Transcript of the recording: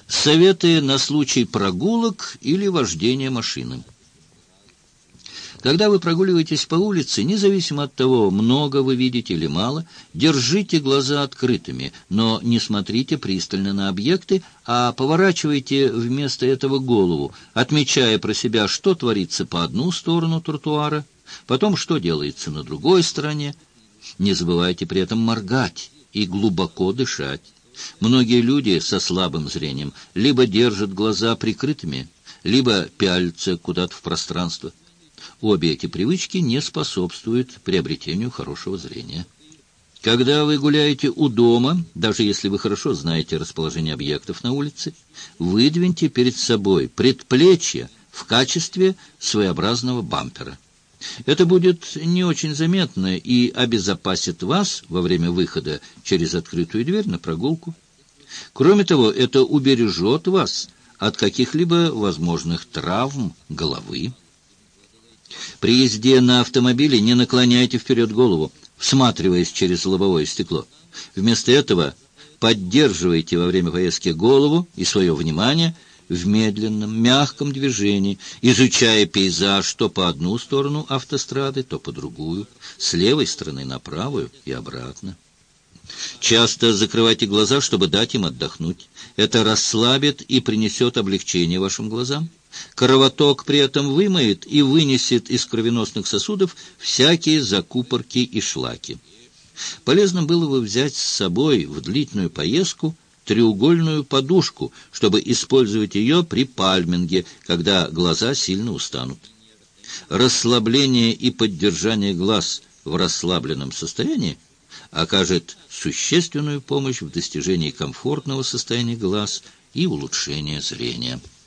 Советы на случай прогулок или вождения машины. Когда вы прогуливаетесь по улице, независимо от того, много вы видите или мало, держите глаза открытыми, но не смотрите пристально на объекты, а поворачивайте вместо этого голову, отмечая про себя, что творится по одну сторону тротуара, потом что делается на другой стороне. Не забывайте при этом моргать и глубоко дышать. Многие люди со слабым зрением либо держат глаза прикрытыми, либо пялятся куда-то в пространство. Обе эти привычки не способствуют приобретению хорошего зрения. Когда вы гуляете у дома, даже если вы хорошо знаете расположение объектов на улице, выдвиньте перед собой предплечье в качестве своеобразного бампера. Это будет не очень заметно и обезопасит вас во время выхода через открытую дверь на прогулку. Кроме того, это убережет вас от каких-либо возможных травм головы. При езде на автомобиле не наклоняйте вперед голову, всматриваясь через лобовое стекло. Вместо этого поддерживайте во время поездки голову и свое внимание в медленном, мягком движении, изучая пейзаж то по одну сторону автострады, то по другую, с левой стороны на правую и обратно. Часто закрывайте глаза, чтобы дать им отдохнуть. Это расслабит и принесет облегчение вашим глазам. Кровоток при этом вымоет и вынесет из кровеносных сосудов всякие закупорки и шлаки. Полезно было бы взять с собой в длительную поездку треугольную подушку, чтобы использовать ее при пальминге, когда глаза сильно устанут. Расслабление и поддержание глаз в расслабленном состоянии окажет существенную помощь в достижении комфортного состояния глаз и улучшения зрения.